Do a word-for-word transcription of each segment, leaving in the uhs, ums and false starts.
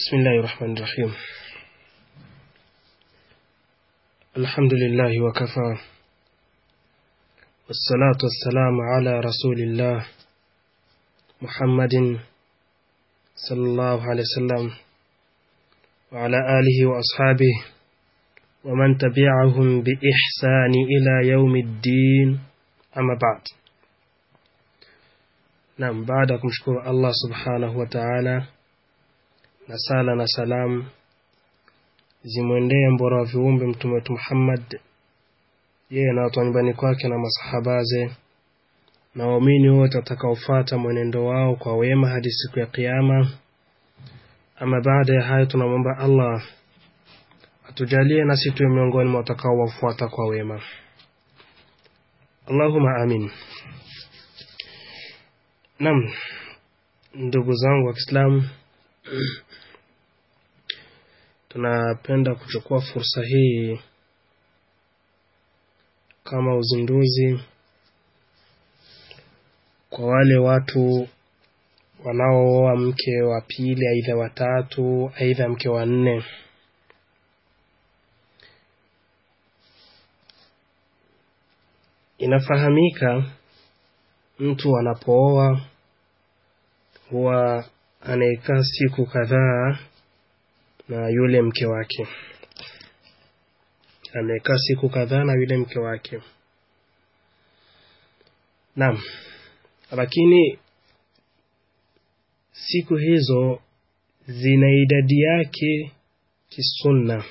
بسم الله الرحمن الرحيم. الحمد لله وكفى، والصلاة والسلام على رسول الله محمد صلى الله عليه وسلم وعلى آله وأصحابه ومن تبعهم بإحسان إلى يوم الدين، أما بعد. نعم، بعدكم شكر الله سبحانه وتعالى na sala na salam zimwendee mbora wa viumbe mtume wetu Muhammad, yeye na watu nyumbani kwake na masahabaze na waumini wote watakaofuata mwenendo wao kwa wema hadi siku ya kiyama. Ama baada ya hayo, tunamwomba Allah atujalie nasi tuwe miongoni mwa watakaowafuata kwa wema. Allahumma amin. Naam, ndugu zangu wa Kiislamu, tunapenda kuchukua fursa hii kama uzinduzi kwa wale watu wanaooa mke wa pili, aidha watatu, aidha mke wa nne. Inafahamika mtu anapooa huwa anaekaa siku kadhaa na yule mke wake. Amekaa siku kadhaa na yule mke wake. Naam. Lakini siku hizo zina idadi yake kisunna.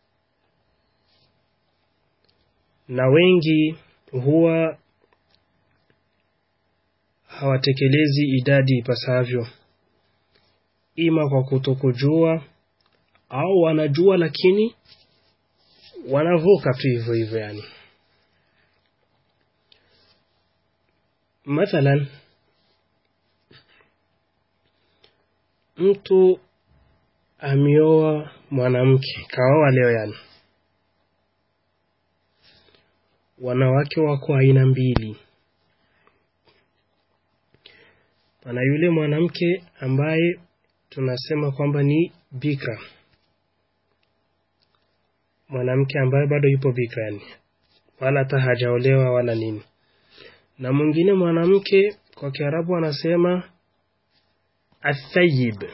Na wengi huwa hawatekelezi idadi ipasavyo, ima kwa kutokujua au wanajua lakini wanavuka tu hivyo hivyo. Yani mathalan, mtu amioa mwanamke, kaoa leo, yani wanawake wako aina mbili. Pana yule mwanamke ambaye tunasema kwamba ni bikra, mwanamke ambaye bado yupo bikra, yani wala hata hajaolewa wala nini. Na mwingine mwanamke kwa Kiarabu wanasema athayib.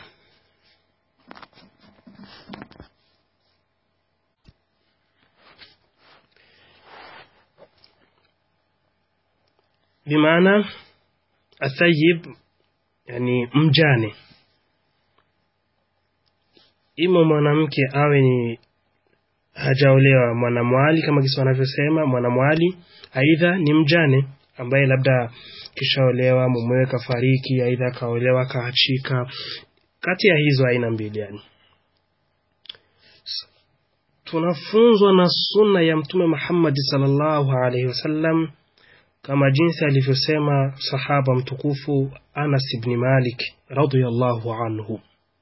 Bimaana athayib yani mjane. Ima mwanamke awe ni hajaolewa, mwanamwali kama kisa wanavyosema mwanamwali, aidha ni mjane ambaye labda kishaolewa, mumewe kafariki, aidha kaolewa kaachika. Kati ya hizo aina mbili, yani tunafunzwa na sunna ya Mtume Muhammad sallallahu alaihi wasallam kama jinsi alivyosema sahaba mtukufu Anas ibn Malik radhiyallahu anhu: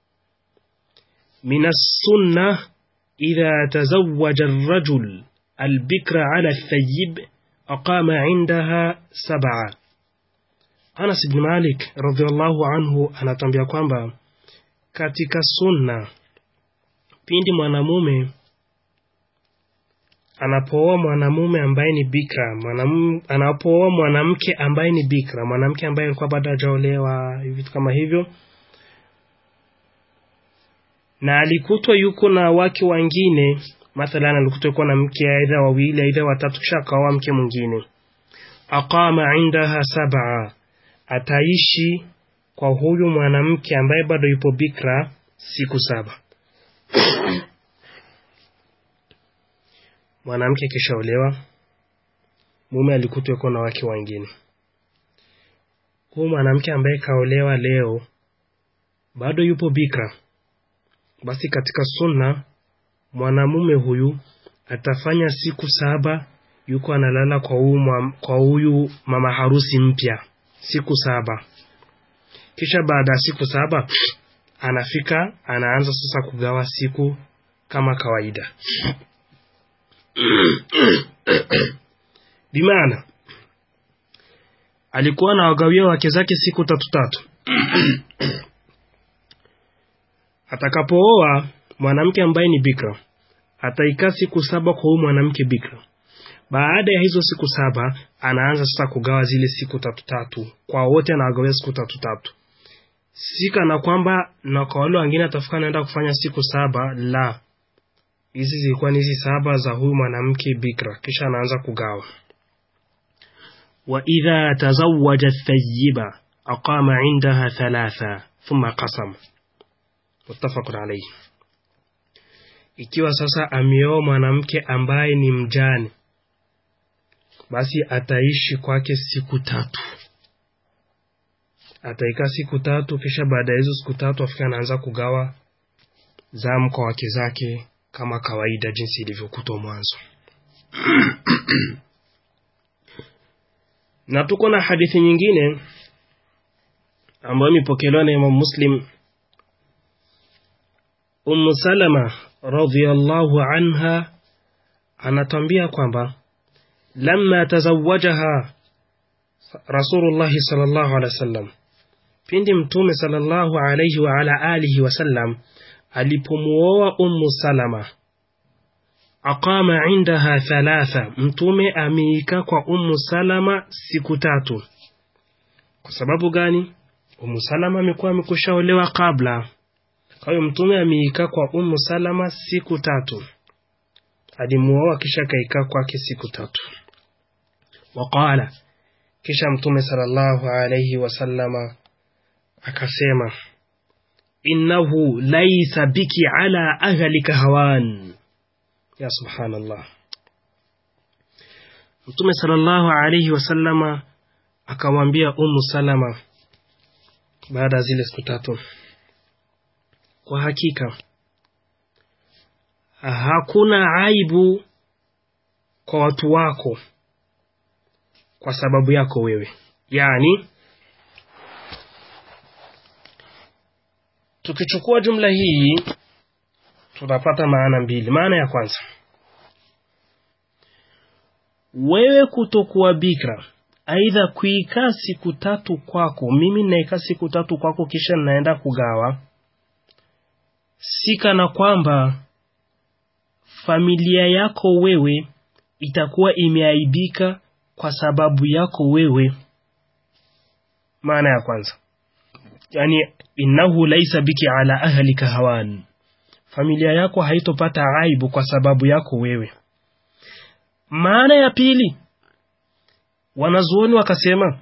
min as-sunnah idha tazawwaja ar-rajul al-bikra ala al-thayyib aqama 'indaha sab'a. Anas ibn Malik radhiyallahu anhu anatambia kwamba katika sunna, pindi mwanamume anapooa mwanamume ambaye ni bikra, mwanamume anapooa mwanamke ambaye ni bikra, mwanamke ambaye alikuwa bado hajaolewa, vitu kama hivyo, na alikutwa yuko na wake wengine, mathalan alikutwa yuko na mke aidha wawili aidha watatu, kisha kaoa mke mwingine, aqama indaha sab'a, ataishi kwa huyu mwanamke ambaye bado yupo bikra siku saba. Mwanamke kishaolewa, mume alikutwa yuko na wake wengine. Huyu mwanamke ambaye kaolewa leo bado yupo bikra, basi katika sunna mwanamume huyu atafanya siku saba yuko analala kwa huyu kwa huyu mama harusi mpya, siku saba. Kisha baada ya siku saba anafika anaanza sasa kugawa siku kama kawaida. Bimaana alikuwa na wagawia wake zake siku tatu tatu. Atakapooa mwanamke ambaye ni bikra, ataikaa siku saba kwa huyu mwanamke bikra. Baada ya hizo siku saba, anaanza sasa kugawa zile siku tatu tatu. Kwa wote anagawia siku tatu tatu. Sika na kwamba na kwa wale wengine atafika naenda kufanya siku saba, la. Hizi zilikuwa ni hizi saba za huyu mwanamke bikra, kisha anaanza kugawa. Wa idha tazawwaja ath-thayyiba aqama 'indaha thalatha thumma qasama. Muttafaqun alayhi. Ikiwa sasa ameoa mwanamke ambaye ni mjane, basi ataishi kwake siku tatu. Ataikaa siku tatu, kisha baada ya hizo siku tatu afika anaanza kugawa zamu kwa wake zake kama kawaida jinsi ilivyokuwa mwanzo. Na tuko na hadithi nyingine ambayo imepokelewa na Imam Muslim. Umm Salama radhiyallahu anha anatuambia kwamba lamma tazawwajaha Rasulullah sallallahu alaihi wasallam, pindi mtume sallallahu alaihi wa ala alihi wasallam alipomuoa Umm Salama, aqama indaha thalatha, mtume ameika kwa Umm Salama siku tatu. Kwa sababu gani? Umm Salama amekuwa amekushaolewa kabla. Kwa hiyo mtume ameika kwa Umm Salama siku tatu. Alimuoa kisha kaika kwake siku tatu. Waqala, kisha mtume sallallahu alayhi wasallama akasema, innahu laysa biki ala ahlika hawan. Ya subhanallah. Mtume sallallahu alayhi wasallama akamwambia Umm Salama baada zile siku tatu, kwa hakika hakuna aibu kwa watu wako kwa sababu yako wewe. Yani tukichukua jumla hii tunapata maana mbili. Maana ya kwanza, wewe kutokuwa bikra, aidha kuikaa siku tatu kwako, mimi naikaa siku tatu kwako kisha naenda kugawa, sika na kwamba familia yako wewe itakuwa imeaibika kwa sababu yako wewe. Maana ya kwanza, yani innahu laysa biki ala ahlika hawan, familia yako haitopata aibu kwa sababu yako wewe. Maana ya pili, wanazuoni wakasema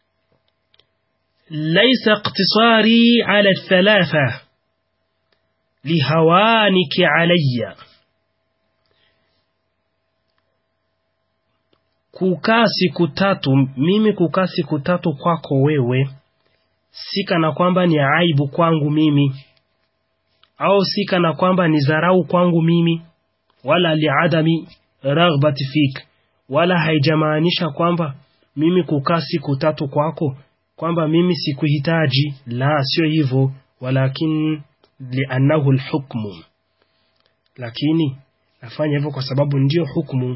laysa iqtisari ala thalatha lihawaniki alayya, kukaa siku tatu, mimi kukaa siku tatu kwako wewe, sika na kwamba ni aibu kwangu mimi, au sika na kwamba ni dharau kwangu mimi, wala liadami raghbati fik, wala haijamaanisha kwamba mimi kukaa siku tatu kwako kwamba mimi sikuhitaji, la, sio hivyo. Walakin li'annahu al-hukmu, lakini nafanya hivyo kwa sababu ndio hukumu.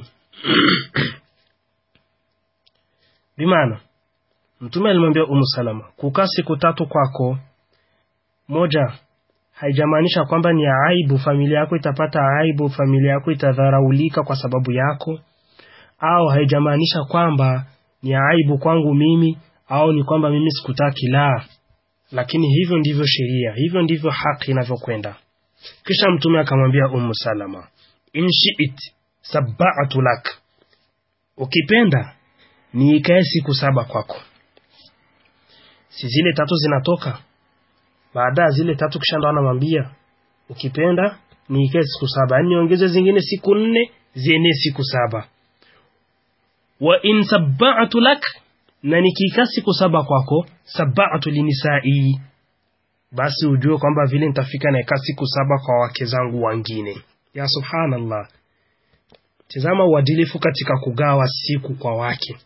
Bimaana mtume alimwambia Umm Salama kukaa siku tatu kwako, moja, haijamaanisha kwamba ni aibu, familia yako itapata aibu, familia yako itadharaulika kwa sababu yako, au haijamaanisha kwamba ni aibu kwangu mimi, au ni kwamba mimi sikutaki, la. Lakini hivyo ndivyo sheria, hivyo ndivyo haki inavyokwenda. Kisha mtume akamwambia Umm Salama, in shi'it sab'atu lak, ukipenda ni ikae siku saba kwako. Si zile tatu zinatoka? Baada zile tatu kisha ndo anamwambia ukipenda ni ikae siku saba, yani ongeze zingine siku nne ziene siku saba. Wa in sab'atu lak, na nikikaa siku saba kwako, sab'atu linisai, basi ujue kwamba vile nitafika na ikaa siku saba kwa wake zangu wengine. Ya subhanallah. Tazama uadilifu katika kugawa siku kwa wake.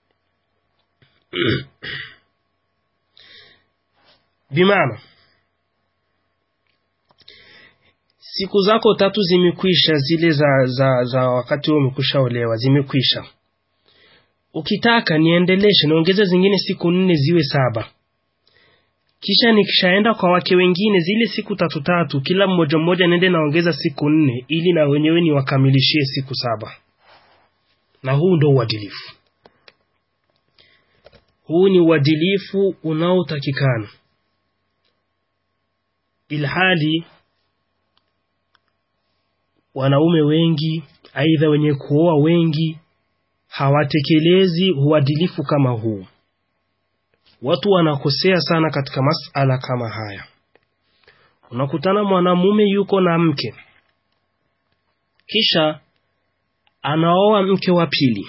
Bimaana siku zako tatu zimekwisha, zile za za za wakati wewe umekwishaolewa zimekwisha. Ukitaka niendeleshe niongeze zingine siku nne ziwe saba, Kisha nikishaenda kwa wake wengine zile siku tatu tatu, kila mmoja mmoja nende naongeza siku nne ili na wenyewe ni wakamilishie siku saba. Na huu ndo uadilifu. Huu ni uadilifu unaotakikana. Ilhali wanaume wengi, aidha wenye kuoa wengi, hawatekelezi uadilifu kama huu. Watu wanakosea sana katika masala kama haya. Unakutana mwanamume yuko na mke, kisha anaoa mke wa pili.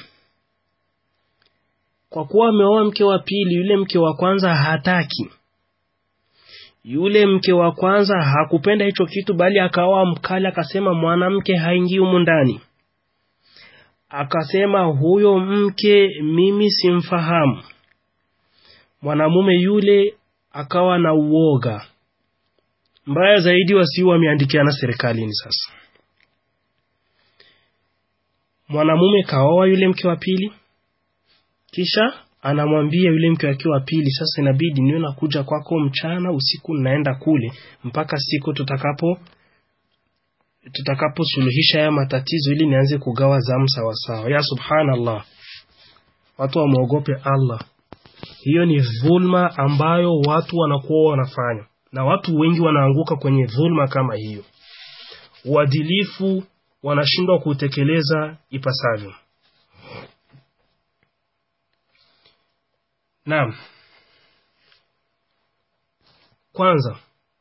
Kwa kuwa ameoa mke wa pili, yule mke wa kwanza hataki. Yule mke wa kwanza hakupenda hicho kitu, bali akawa mkali, akasema mwanamke haingii humu ndani. Akasema huyo mke mimi simfahamu. Mwanamume yule akawa na uoga. Mbaya zaidi wasiu wameandikiana serikalini sasa. Mwanamume kaoa yule mke wa pili, kisha anamwambia yule mke wake wa pili, sasa inabidi niwe nakuja kwako mchana, usiku naenda kule mpaka siku tutakapo tutakapo suluhisha haya matatizo ili nianze kugawa zamu sawa sawa. Ya subhanallah. Watu wamuogope Allah. Hiyo ni dhulma ambayo watu wanakuwa wanafanya, na watu wengi wanaanguka kwenye dhulma kama hiyo. Uadilifu wanashindwa kutekeleza ipasavyo. Naam. Kwanza,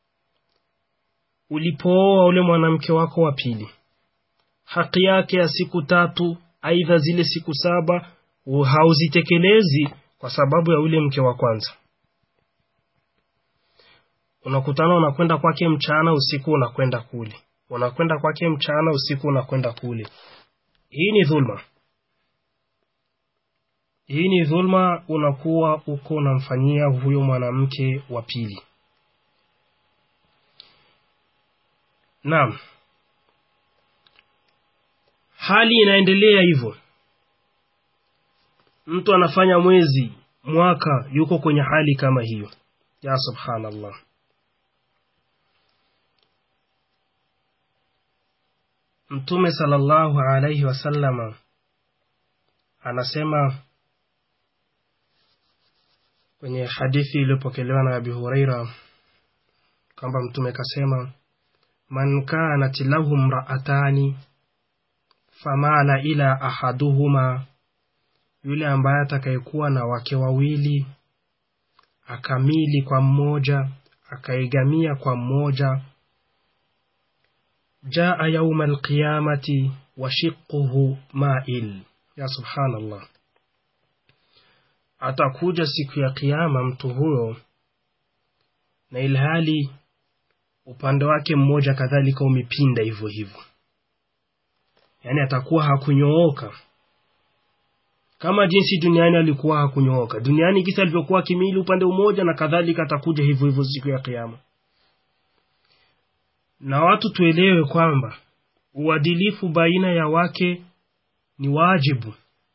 ulipooa ule mwanamke wako wa pili, haki yake ya siku tatu aidha zile siku saba hauzitekelezi kwa sababu ya ule mke wa kwanza. Unakutana unakwenda kwake mchana, usiku unakwenda kule. Unakwenda kwake mchana, usiku unakwenda kule. Hii ni dhulma. Hii ni dhulma, unakuwa uko unamfanyia huyo mwanamke wa pili. Naam. Hali inaendelea hivyo. Mtu anafanya mwezi, mwaka, yuko kwenye hali kama hiyo. Ya subhanallah. Mtume sallallahu alayhi wasallama anasema kwenye hadithi iliyopokelewa na Abi Huraira kwamba Mtume kasema, man kanat lahum ra'atani famala ila ahaduhuma, yule ambaye atakayekuwa na wake wawili akamili kwa mmoja, akaigamia kwa mmoja, jaa yawma alqiyamati wa shiqquhu ma'il. Ya subhanallah. Atakuja siku ya kiyama mtu huyo na ilhali upande wake mmoja kadhalika umepinda hivyo hivyo. Yani atakuwa hakunyooka kama jinsi duniani alikuwa hakunyooka. Duniani kisa alivyokuwa kimili upande mmoja, na kadhalika atakuja hivyo hivyo siku ya kiyama. Na watu tuelewe kwamba uadilifu baina ya wake ni wajibu.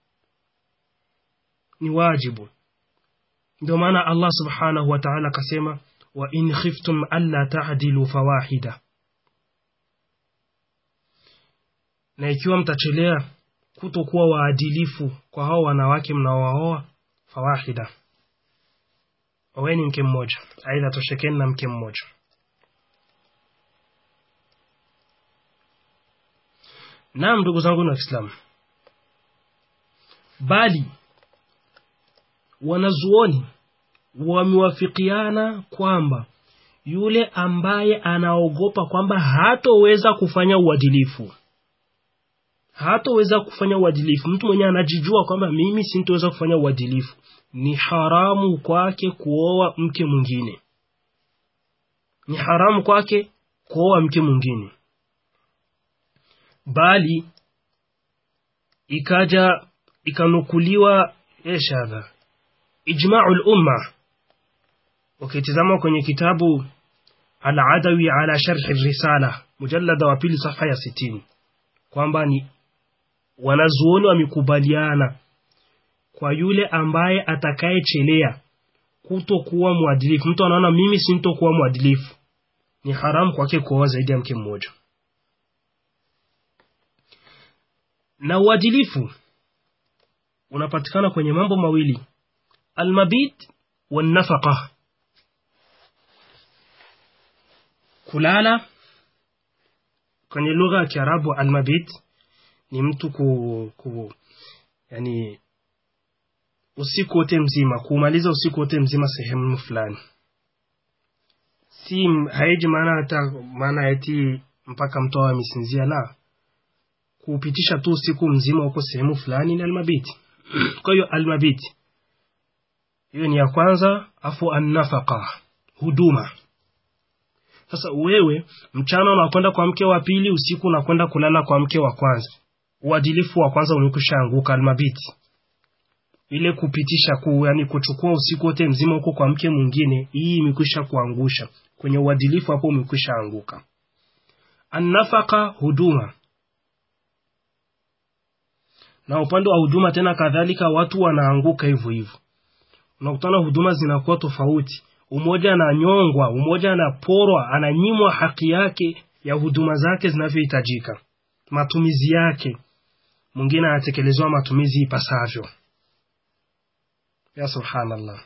Ni wajibu. Ndio maana Allah subhanahu wa ta'ala kasema, wa in khiftum alla ta'dilu fawahida. Na ikiwa mtachelea kutokuwa waadilifu kwa hao wanawake mnaowaoa, fawahida, oweni mke mmoja, aidha toshekeni na mke mmoja. Naam ndugu zangu na Waislamu, bali wanazuoni wamewafikiana kwamba yule ambaye anaogopa kwamba hatoweza kufanya uadilifu, hatoweza kufanya uadilifu, mtu mwenye anajijua kwamba mimi sintoweza kufanya uadilifu, ni haramu kwake kuoa mke mwingine. Ni haramu kwake kuoa mke mwingine. Bali ikaja ikanukuliwa eshadha ijma'ul umma. Ukitizama kwenye kitabu Al-Adawi ala Sharh Ar-Risala mujallada wa pili safha ya sitini, kwamba ni wanazuoni wamekubaliana kwa yule ambaye atakayechelea kutokuwa mwadilifu. Mtu anaona mimi sintokuwa mwadilifu, ni haramu kwake kuoa zaidi ya mke mmoja. Na uadilifu unapatikana kwenye mambo mawili, almabit wan nafaqa. Kulala kwenye lugha ya Kiarabu, almabit ni mtu ku, ku yani usiku wote mzima, kumaliza usiku wote mzima sehemu fulani. Si haiji maana hata maana eti mpaka mtu awe amesinzia, la, kupitisha tu usiku mzima huko sehemu fulani ni almabit. Kwa hiyo almabit hiyo ni ya kwanza, afu an-nafaqa, huduma. Sasa wewe mchana unakwenda kwa mke wa pili, usiku unakwenda kulala kwa mke wa kwanza. Uadilifu wa kwanza umekushaanguka, almabit. Ile kupitisha ku, yani kuchukua usiku wote mzima huko kwa mke mwingine, hii imekwisha kuangusha. Kwenye uadilifu hapo umekwishaanguka. An-nafaqa, huduma. Na upande wa huduma tena kadhalika watu wanaanguka hivyo hivyo. Unakutana huduma zinakuwa tofauti. Umoja ananyongwa, umoja anaporwa, ananyimwa haki yake ya huduma zake zinavyohitajika, matumizi yake. Mwingine anatekelezwa matumizi ipasavyo. Ya subhanallah.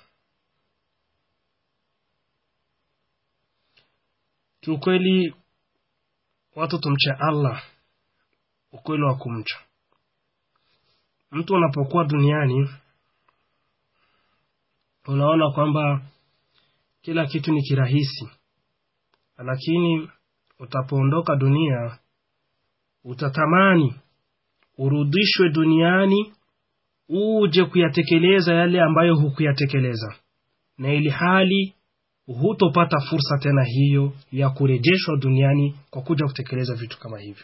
Kiukweli watu tumche Allah, ukweli wa kumcha. Mtu unapokuwa duniani unaona kwamba kila kitu ni kirahisi, lakini utapoondoka dunia utatamani urudishwe duniani uje kuyatekeleza yale ambayo hukuyatekeleza, na ili hali hutopata fursa tena hiyo ya kurejeshwa duniani kwa kuja kutekeleza vitu kama hivyo.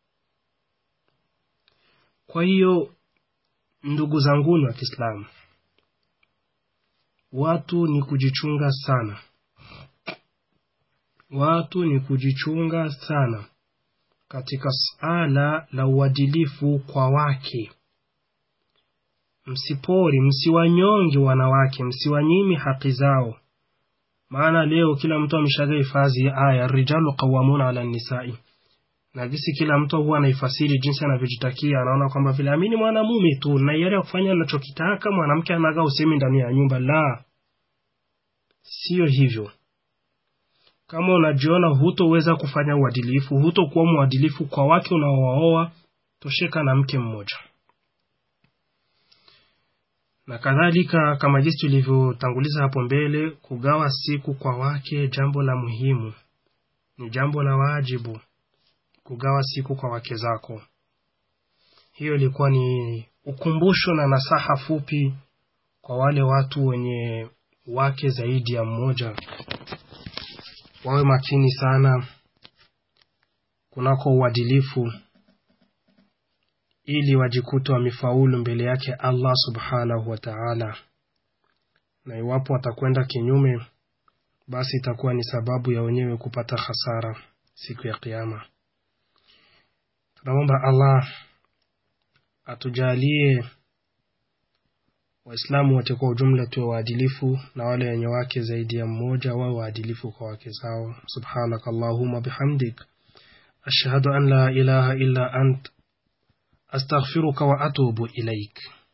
Kwa hiyo ndugu zangu wa Kiislamu, watu ni kujichunga sana. Watu ni kujichunga sana katika suala la uadilifu kwa wake. Msipori, msiwanyonge wanawake, msiwanyimi haki zao. Maana leo kila mtu ameshagaifazi aya rijalu qawwamuna ala nisai. Na gisi kila mtu huwa anaifasiri jinsi anavyojitakia, anaona kwamba vile amini mwanamume tu na yale kufanya anachokitaka mwanamke anaga usemi ndani ya nyumba. La, sio hivyo. Kama unajiona hutoweza kufanya uadilifu, hutokuwa mwadilifu kwa wake unaowaoa, tosheka na mke mmoja. Na kadhalika kama jinsi tulivyotanguliza hapo mbele, kugawa siku kwa wake jambo la muhimu, ni jambo la wajibu kugawa siku kwa wake zako. Hiyo ilikuwa ni ukumbusho na nasaha fupi kwa wale watu wenye wake zaidi ya mmoja. Wawe makini sana kunako uadilifu, ili wajikuta wamefaulu mbele yake Allah subhanahu wa ta'ala. Na iwapo watakwenda kinyume, basi itakuwa ni sababu ya wenyewe kupata hasara siku ya kiyama. Tunaomba Allah atujalie Waislamu wote kwa ujumla tuwe waadilifu, na wale wenye wake zaidi ya mmoja wawe waadilifu kwa wake zao. Subhanakallahumma bihamdik, ashhadu an la ilaha illa ant, astaghfiruka wa atubu ilaik.